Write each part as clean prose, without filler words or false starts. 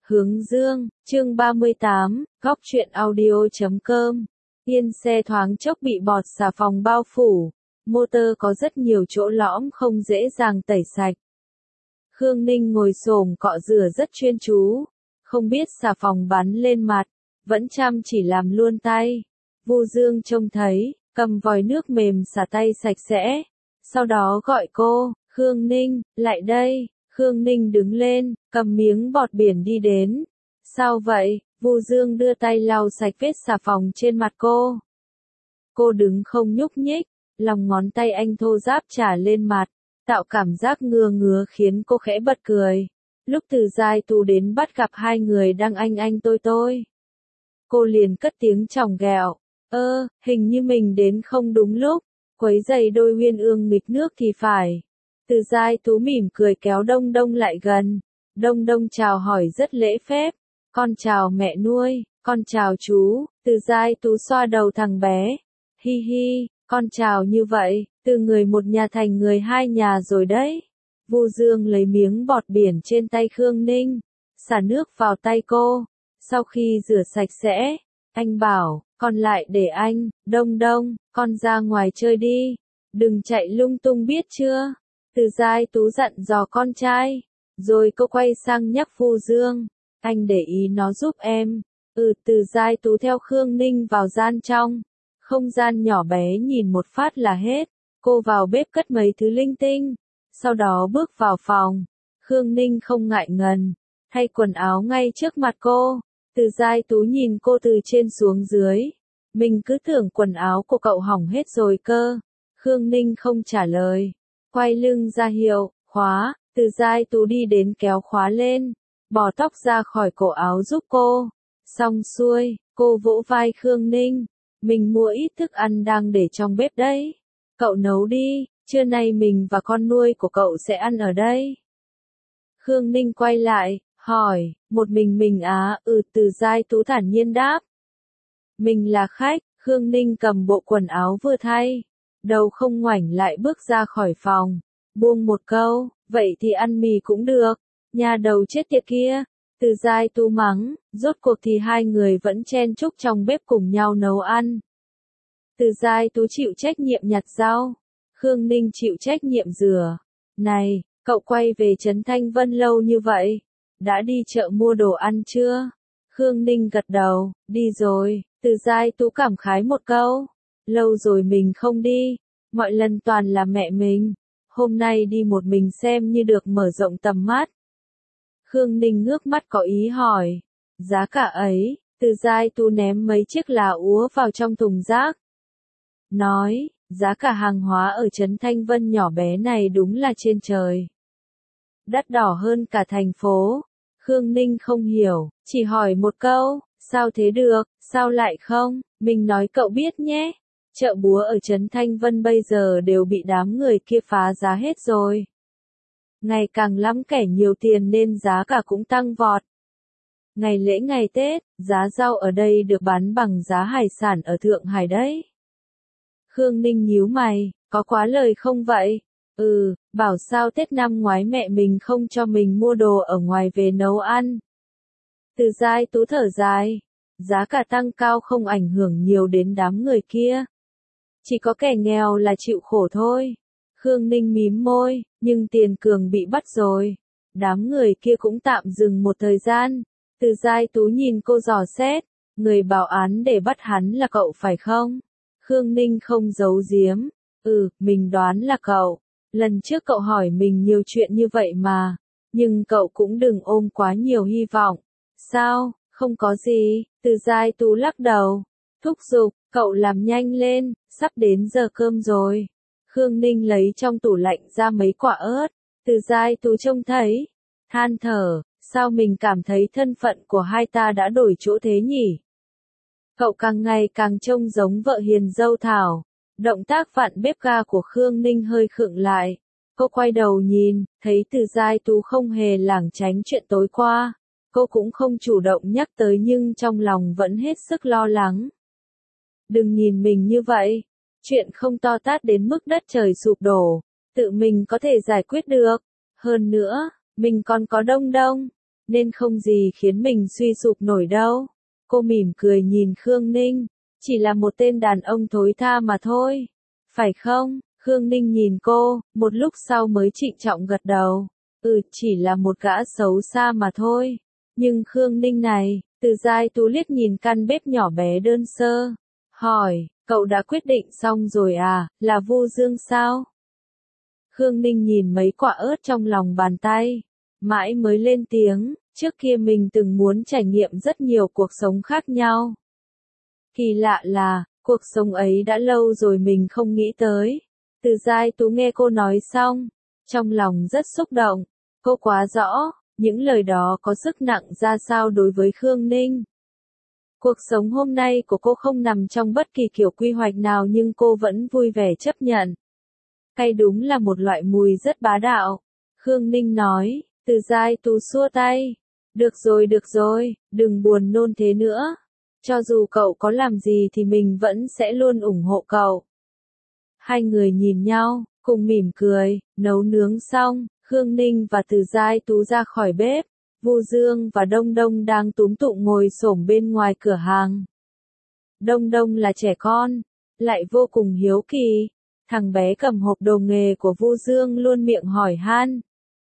Hướng dương, chương 38, góc truyện audio.com. Yên xe thoáng chốc bị bọt xà phòng bao phủ, motor có rất nhiều chỗ lõm không dễ dàng tẩy sạch. Khương Ninh ngồi xổm cọ rửa rất chuyên chú, không biết xà phòng bắn lên mặt, vẫn chăm chỉ làm luôn tay. Vu Dương trông thấy, cầm vòi nước mềm xả tay sạch sẽ, sau đó gọi cô, Khương Ninh, lại đây. Khương Ninh đứng lên, cầm miếng bọt biển đi đến. Sao vậy? Vu Dương đưa tay lau sạch vết xà phòng trên mặt cô. Cô đứng không nhúc nhích, lòng ngón tay anh thô ráp chà lên mặt, tạo cảm giác ngứa ngứa khiến cô khẽ bật cười. Lúc Từ Giai Tú đến bắt gặp hai người đang anh tôi. Cô liền cất tiếng chòng ghẹo, hình như mình đến không đúng lúc, quấy rầy đôi uyên ương nghịch nước thì phải. Từ Giai Tú mỉm cười kéo Đông Đông lại gần. Đông Đông chào hỏi rất lễ phép. Con chào mẹ nuôi, con chào chú. Từ Giai Tú xoa đầu thằng bé. Hi hi, con chào như vậy, từ người một nhà thành người hai nhà rồi đấy. Vu Dương lấy miếng bọt biển trên tay Khương Ninh, xả nước vào tay cô. Sau khi rửa sạch sẽ, anh bảo, còn lại để anh. Đông Đông, con ra ngoài chơi đi, đừng chạy lung tung biết chưa? Từ Giai Tú dặn dò con trai, rồi cô quay sang nhắc Vu Dương, anh để ý nó giúp em. Từ Giai Tú theo Khương Ninh vào gian trong, không gian nhỏ bé nhìn một phát là hết. Cô vào bếp cất mấy thứ linh tinh, sau đó bước vào phòng. Khương Ninh không ngại ngần, thay quần áo ngay trước mặt cô. Từ Giai Tú nhìn cô từ trên xuống dưới, mình cứ tưởng quần áo của cậu hỏng hết rồi cơ. Khương Ninh không trả lời, quay lưng ra hiệu, khóa. Từ Giai Tú đi đến kéo khóa lên, bỏ tóc ra khỏi cổ áo giúp cô. Xong xuôi, cô vỗ vai Khương Ninh, mình mua ít thức ăn đang để trong bếp đấy. Cậu nấu đi, trưa nay mình và con nuôi của cậu sẽ ăn ở đây. Khương Ninh quay lại, hỏi, một mình à? Từ Giai Tú thản nhiên đáp. Mình là khách. Khương Ninh cầm bộ quần áo vừa thay, đầu không ngoảnh lại bước ra khỏi phòng, buông một câu, vậy thì ăn mì cũng được, nhà đầu chết tiệt kia. Từ Giai Tú mắng, rốt cuộc thì hai người vẫn chen chúc trong bếp cùng nhau nấu ăn. Từ Giai Tú chịu trách nhiệm nhặt rau, Khương Ninh chịu trách nhiệm rửa. Này, cậu quay về Trấn Thanh Vân lâu như vậy, đã đi chợ mua đồ ăn chưa? Khương Ninh gật đầu, đi rồi. Từ Giai Tú cảm khái một câu, lâu rồi mình không đi, mọi lần toàn là mẹ mình, hôm nay đi một mình xem như được mở rộng tầm mắt. Khương Ninh ngước mắt có ý hỏi, giá cả ấy? Từ Giai Tú ném mấy chiếc là úa vào trong thùng rác. Nói, giá cả hàng hóa ở Trấn Thanh Vân nhỏ bé này đúng là trên trời. Đắt đỏ hơn cả thành phố. Khương Ninh không hiểu, chỉ hỏi một câu, sao thế được, sao lại không, mình nói cậu biết nhé. Chợ búa ở Trấn Thanh Vân bây giờ đều bị đám người kia phá giá hết rồi. Ngày càng lắm kẻ nhiều tiền nên giá cả cũng tăng vọt. Ngày lễ ngày Tết, giá rau ở đây được bán bằng giá hải sản ở Thượng Hải đấy. Khương Ninh nhíu mày, có quá lời không vậy? Bảo sao Tết năm ngoái mẹ mình không cho mình mua đồ ở ngoài về nấu ăn. Từ Giai Tú thở dài, giá cả tăng cao không ảnh hưởng nhiều đến đám người kia. Chỉ có kẻ nghèo là chịu khổ thôi. Khương Ninh mím môi, nhưng Tiền Cường bị bắt rồi. Đám người kia cũng tạm dừng một thời gian. Từ Giai Tú nhìn cô dò xét, người báo án để bắt hắn là cậu phải không? Khương Ninh không giấu giếm, mình đoán là cậu. Lần trước cậu hỏi mình nhiều chuyện như vậy mà, nhưng cậu cũng đừng ôm quá nhiều hy vọng. Sao, không có gì. Từ Giai Tú lắc đầu, thúc giục, cậu làm nhanh lên, sắp đến giờ cơm rồi. Khương Ninh lấy trong tủ lạnh ra mấy quả ớt. Từ Giai Tú trông thấy, than thở, sao mình cảm thấy thân phận của hai ta đã đổi chỗ thế nhỉ? Cậu càng ngày càng trông giống vợ hiền dâu Thảo. Động tác vặn bếp ga của Khương Ninh hơi khựng lại. Cô quay đầu nhìn, thấy Từ Giai Tú không hề lảng tránh chuyện tối qua. Cô cũng không chủ động nhắc tới nhưng trong lòng vẫn hết sức lo lắng. Đừng nhìn mình như vậy. Chuyện không to tát đến mức đất trời sụp đổ. Tự mình có thể giải quyết được. Hơn nữa, mình còn có Đông Đông. nên không gì khiến mình suy sụp nổi đâu. Cô mỉm cười nhìn Khương Ninh, chỉ là một tên đàn ông thối tha mà thôi. Phải không? Khương Ninh nhìn cô, một lúc sau mới trịnh trọng gật đầu. Chỉ là một gã xấu xa mà thôi. Nhưng Khương Ninh này, Từ Giai Tú liếc nhìn căn bếp nhỏ bé đơn sơ. Hỏi, cậu đã quyết định xong rồi à, là Vu Dương sao? Khương Ninh nhìn mấy quả ớt trong lòng bàn tay. Mãi mới lên tiếng, trước kia mình từng muốn trải nghiệm rất nhiều cuộc sống khác nhau. Kỳ lạ là, cuộc sống ấy đã lâu rồi mình không nghĩ tới. Từ Giai Tú nghe cô nói xong, trong lòng rất xúc động. Cô quá rõ, những lời đó có sức nặng ra sao đối với Khương Ninh. Cuộc sống hôm nay của cô không nằm trong bất kỳ kiểu quy hoạch nào nhưng cô vẫn vui vẻ chấp nhận. Cay đúng là một loại mùi rất bá đạo. Khương Ninh nói, Từ Giai Tú xua tay. Được rồi, đừng buồn nôn thế nữa. Cho dù cậu có làm gì thì mình vẫn sẽ luôn ủng hộ cậu. Hai người nhìn nhau, cùng mỉm cười, nấu nướng xong, Khương Ninh và Từ Giai Tú ra khỏi bếp. Vu Dương và Đông Đông đang túm tụm ngồi xổm bên ngoài cửa hàng. Đông Đông là trẻ con, lại vô cùng hiếu kỳ. Thằng bé cầm hộp đồ nghề của Vu Dương luôn miệng hỏi han.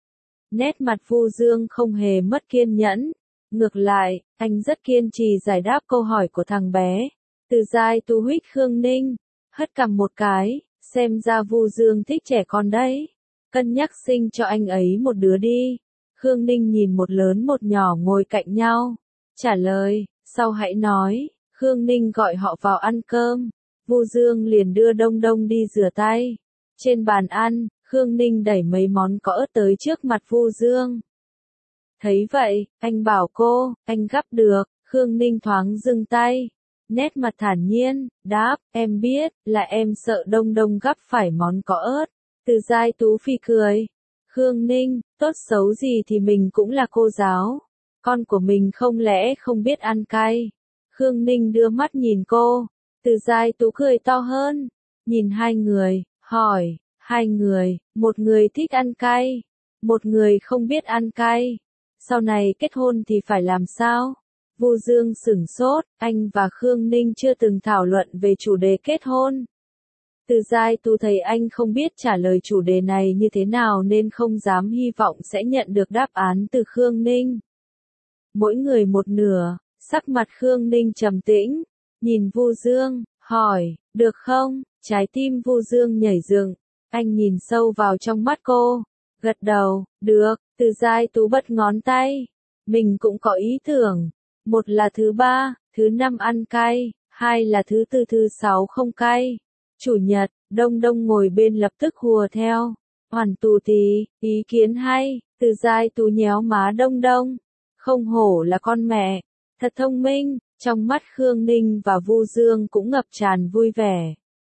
Nét mặt Vu Dương không hề mất kiên nhẫn. Ngược lại, anh rất kiên trì giải đáp câu hỏi của thằng bé. Từ Giai Tú huých Khương Ninh, hất cằm một cái, xem ra Vu Dương thích trẻ con đấy. Cân nhắc sinh cho anh ấy một đứa đi. Khương Ninh nhìn một lớn một nhỏ ngồi cạnh nhau. Trả lời, sau hãy nói. Khương Ninh gọi họ vào ăn cơm. Vu Dương liền đưa Đông Đông đi rửa tay. Trên bàn ăn, Khương Ninh đẩy mấy món có ớt tới trước mặt Vu Dương. Thấy vậy, anh bảo cô, anh gắp được. Khương Ninh thoáng dừng tay. Nét mặt thản nhiên, đáp, em biết, là em sợ Đông Đông gắp phải món có ớt. Từ Giai Tú phì cười. Khương Ninh, tốt xấu gì thì mình cũng là cô giáo. Con của mình không lẽ không biết ăn cay. Khương Ninh đưa mắt nhìn cô. Từ Giai Tú cười to hơn. Nhìn hai người, hỏi, hai người, một người thích ăn cay, một người không biết ăn cay. Sau này kết hôn thì phải làm sao? Vu Dương sửng sốt, anh và Khương Ninh chưa từng thảo luận về chủ đề kết hôn. Từ Giai Tú thấy anh không biết trả lời chủ đề này như thế nào nên không dám hy vọng sẽ nhận được đáp án từ Khương Ninh. Mỗi người một nửa, sắc mặt Khương Ninh trầm tĩnh, nhìn Vu Dương, hỏi, được không? Trái tim Vu Dương nhảy dựng, anh nhìn sâu vào trong mắt cô, gật đầu, được. Từ Giai Tú bật ngón tay, mình cũng có ý tưởng, một là thứ ba, thứ năm ăn cay, hai là thứ tư thứ sáu không cay. Chủ nhật, Đông Đông ngồi bên lập tức hùa theo. Hoàn Tù tí, ý kiến hay. Từ Giai Tú nhéo má Đông Đông. Không hổ là con mẹ, thật thông minh. Trong mắt Khương Ninh và Vu Dương cũng ngập tràn vui vẻ.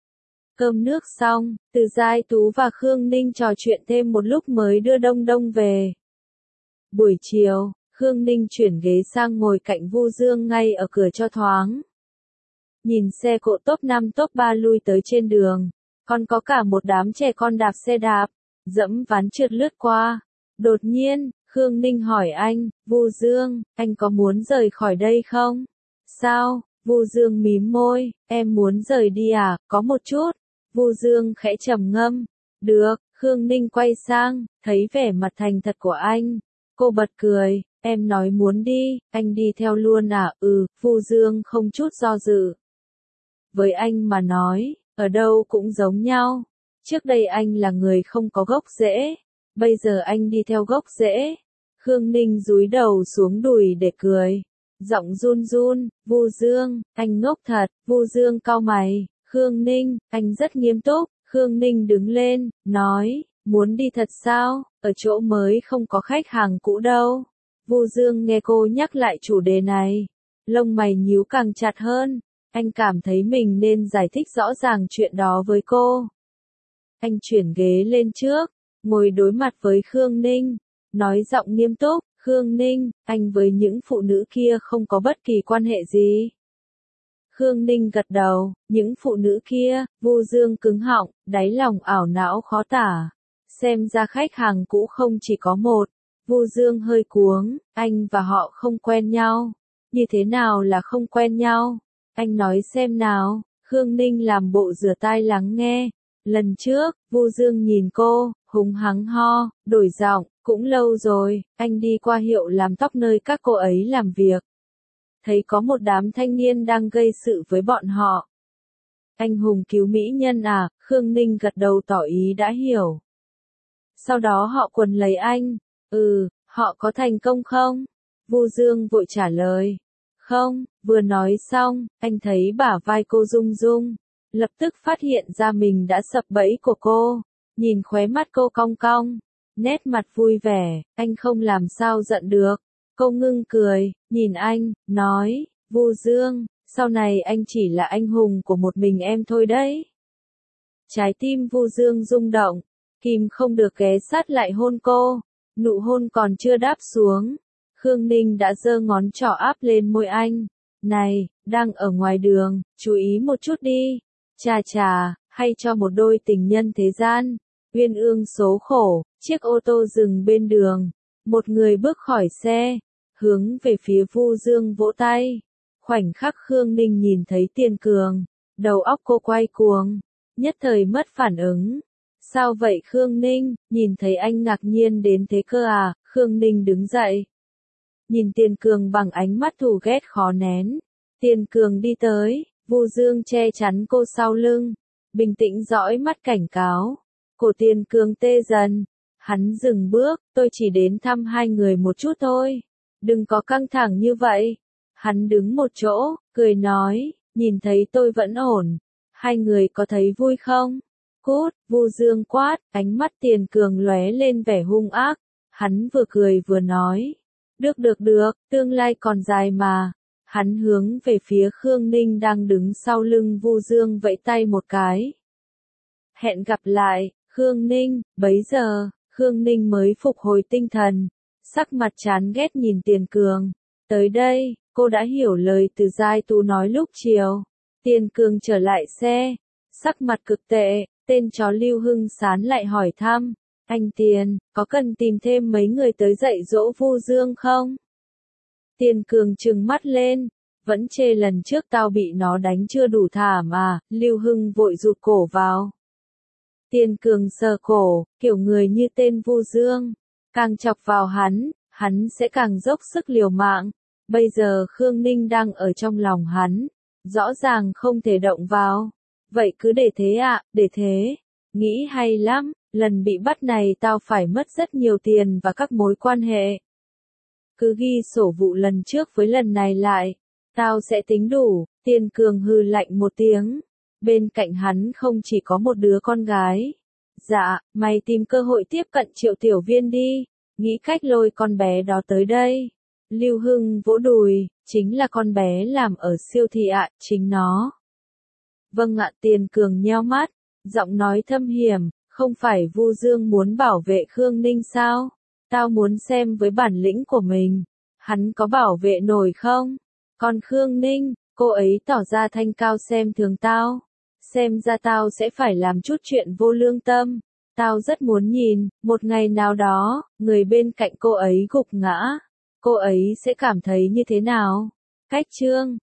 Cơm nước xong, Từ Giai Tú và Khương Ninh trò chuyện thêm một lúc mới đưa Đông Đông về. Buổi chiều, Khương Ninh chuyển ghế sang ngồi cạnh Vu Dương ngay ở cửa cho thoáng. Nhìn xe cộ top 5 top 3 lui tới trên đường, còn có cả một đám trẻ con đạp xe đạp, dẫm ván trượt lướt qua. Đột nhiên, Khương Ninh hỏi anh, Vu Dương, anh có muốn rời khỏi đây không? Sao? Vu Dương mím môi, em muốn rời đi à, có một chút. Vu Dương khẽ trầm ngâm. Được, Khương Ninh quay sang, thấy vẻ mặt thành thật của anh. Cô bật cười, em nói muốn đi, anh đi theo luôn à? Vu Dương không chút do dự. Với anh mà nói, ở đâu cũng giống nhau. Trước đây anh là người không có gốc rễ, bây giờ anh đi theo gốc rễ. Khương Ninh dúi đầu xuống đùi để cười. Giọng run run, Vu Dương, anh ngốc thật. Vu Dương cau mày, Khương Ninh, anh rất nghiêm túc. Khương Ninh đứng lên, nói, muốn đi thật sao, ở chỗ mới không có khách hàng cũ đâu. Vu Dương nghe cô nhắc lại chủ đề này, lông mày nhíu càng chặt hơn. Anh cảm thấy mình nên giải thích rõ ràng chuyện đó với cô. Anh chuyển ghế lên trước, ngồi đối mặt với Khương Ninh, nói giọng nghiêm túc, Khương Ninh, anh với những phụ nữ kia không có bất kỳ quan hệ gì. Khương Ninh gật đầu, những phụ nữ kia. Vu Dương cứng họng, đáy lòng ảo não khó tả. Xem ra khách hàng cũ không chỉ có một. Vu Dương hơi cuống, anh và họ không quen nhau. Như thế nào là không quen nhau? Anh nói xem nào. Khương Ninh làm bộ rửa tai lắng nghe. Lần trước, Vu Dương nhìn cô, húng hắng ho, đổi giọng, cũng lâu rồi, anh đi qua hiệu làm tóc nơi các cô ấy làm việc. Thấy có một đám thanh niên đang gây sự với bọn họ. Anh hùng cứu mỹ nhân à? Khương Ninh gật đầu tỏ ý đã hiểu. Sau đó họ quần lấy anh. Họ có thành công không? Vu Dương vội trả lời. Không, vừa nói xong, anh thấy bả vai cô rung rung. Lập tức phát hiện ra mình đã sập bẫy của cô. Nhìn khóe mắt cô cong cong. Nét mặt vui vẻ, anh không làm sao giận được. Cô ngưng cười, nhìn anh, nói, Vu Dương, sau này anh chỉ là anh hùng của một mình em thôi đấy. Trái tim Vu Dương rung động, kìm không được ghé sát lại hôn cô. Nụ hôn còn chưa đáp xuống. Khương Ninh đã giơ ngón trỏ áp lên môi anh. Này, đang ở ngoài đường, chú ý một chút đi. Chà chà, hay cho một đôi tình nhân thế gian. Uyên ương số khổ, chiếc ô tô dừng bên đường. Một người bước khỏi xe, hướng về phía Vu Dương vỗ tay. Khoảnh khắc Khương Ninh nhìn thấy Tiền Cường, đầu óc cô quay cuồng, nhất thời mất phản ứng. Sao vậy Khương Ninh, nhìn thấy anh ngạc nhiên đến thế cơ à? Khương Ninh đứng dậy. Nhìn Tiền Cường bằng ánh mắt thù ghét khó nén. Tiền Cường đi tới, Vu Dương che chắn cô sau lưng. Bình tĩnh dõi mắt cảnh cáo. Cổ Tiền Cường tê dần. Hắn dừng bước, tôi chỉ đến thăm hai người một chút thôi. Đừng có căng thẳng như vậy. Hắn đứng một chỗ, cười nói, nhìn thấy tôi vẫn ổn. Hai người có thấy vui không? Cút, Vu Dương quát, ánh mắt Tiền Cường lóe lên vẻ hung ác. Hắn vừa cười vừa nói. Được, tương lai còn dài mà. Hắn hướng về phía Khương Ninh đang đứng sau lưng Vu Dương vẫy tay một cái. Hẹn gặp lại, Khương Ninh, bấy giờ, Khương Ninh mới phục hồi tinh thần. Sắc mặt chán ghét nhìn Tiền Cường. Tới đây, cô đã hiểu lời từ Giai Tú nói lúc chiều. Tiền Cường trở lại xe. Sắc mặt cực tệ, tên chó Lưu Hưng Sán lại hỏi thăm. Anh Tiền, có cần tìm thêm mấy người tới dạy dỗ Vu Dương không? Tiền Cường trừng mắt lên. Vẫn chê lần trước tao bị nó đánh chưa đủ thảm à? Lưu Hưng vội rụt cổ vào. Tiền Cường sờ cổ, kiểu người như tên Vu Dương. Càng chọc vào hắn sẽ càng dốc sức liều mạng. Bây giờ Khương Ninh đang ở trong lòng hắn. Rõ ràng không thể động vào. Vậy cứ để thế ạ, để thế. Nghĩ hay lắm, lần bị bắt này tao phải mất rất nhiều tiền và các mối quan hệ. Cứ ghi sổ vụ lần trước với lần này lại. Tao sẽ tính đủ. Tiền Cường hừ lạnh một tiếng. Bên cạnh hắn không chỉ có một đứa con gái. Dạ, mày tìm cơ hội tiếp cận Triệu Tiểu Viên đi. Nghĩ cách lôi con bé đó tới đây. Lưu Hưng vỗ đùi, chính là con bé làm ở siêu thị ạ, chính nó. Vâng ạ, Tiền Cường nheo mắt, giọng nói thâm hiểm, không phải Vu Dương muốn bảo vệ Khương Ninh sao? Tao muốn xem với bản lĩnh của mình, hắn có bảo vệ nổi không? Còn Khương Ninh, cô ấy tỏ ra thanh cao xem thường tao. Xem ra tao sẽ phải làm chút chuyện vô lương tâm. Tao rất muốn nhìn, một ngày nào đó, người bên cạnh cô ấy gục ngã. Cô ấy sẽ cảm thấy như thế nào? Cách chương